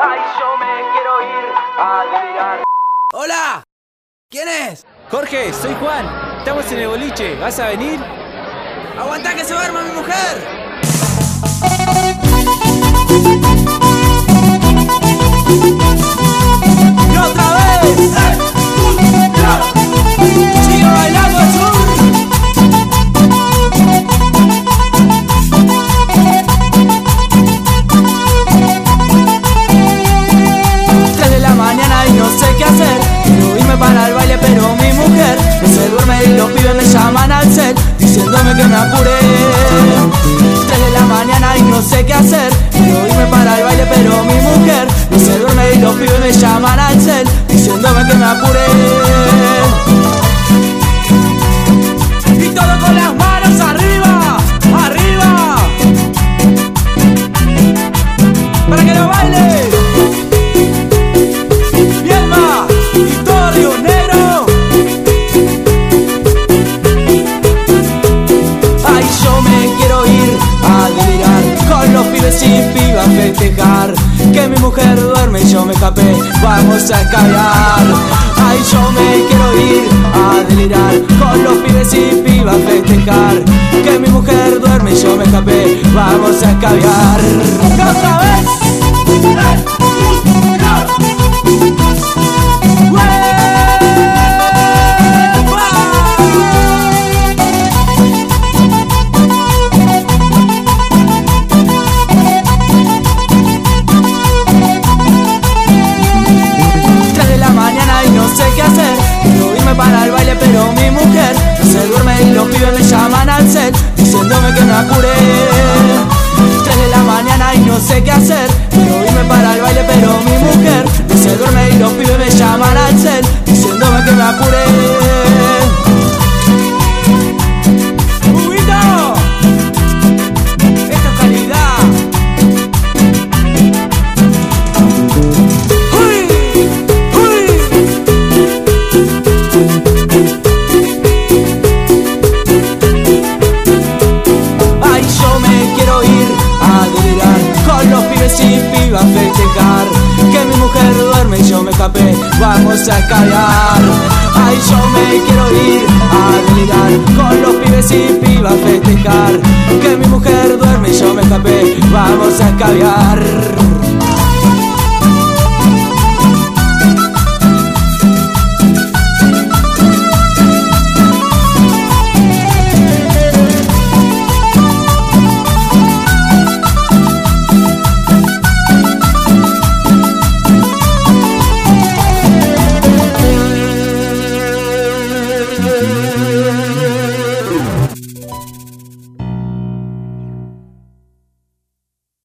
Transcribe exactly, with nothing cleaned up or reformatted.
Ay, yo me quiero ir a delirar. ¡Hola! ¿Quién es? Jorge, soy Juan. Estamos en el boliche. ¿Vas a venir? ¡Aguantá que se duerma mi mujer! ¡Y otra vez! ¡Sigue bailando el sur! Tres de la mañana y no sé qué hacer. Quiero irme para el baile pero mi mujer no se duerme y los pibes me llaman al cel diciéndome que me apure. Tres de la mañana y no sé qué hacer. Quiero irme para el baile pero mi mujer no se duerme y los pibes me llaman al cel diciéndome que me apure. Y todo con las manos arriba, arriba, para que lo baile. Vielma y todo Río Negro. Ay, yo me quiero ir a delirar con los pibes y pibas, festejar que mi mujer duerme y yo me escapé, vamos a escabiar. Ay, yo me quiero ir a delirar con los pibes y pibas, festejar que mi mujer duerme y yo me escapé, vamos a escabiar. ¡Otra vez! Para el baile pero mi mujer no se duerme y los pibes me llaman al set diciéndome que me apure. Tres de la mañana y no sé qué hacer. Quiero irme para el baile pero mi mujer no se duerme y los pibes me llaman al set diciéndome que me apure. ¡Huguito! Esto es calidad. Y pibas, festejar que mi mujer duerme y yo me escapé, vamos a escalar. Ay, yo me quiero ir a delirar con los pibes y pibas, festejar que mi mujer duerme y yo me escapé, vamos a escalar. Yeah.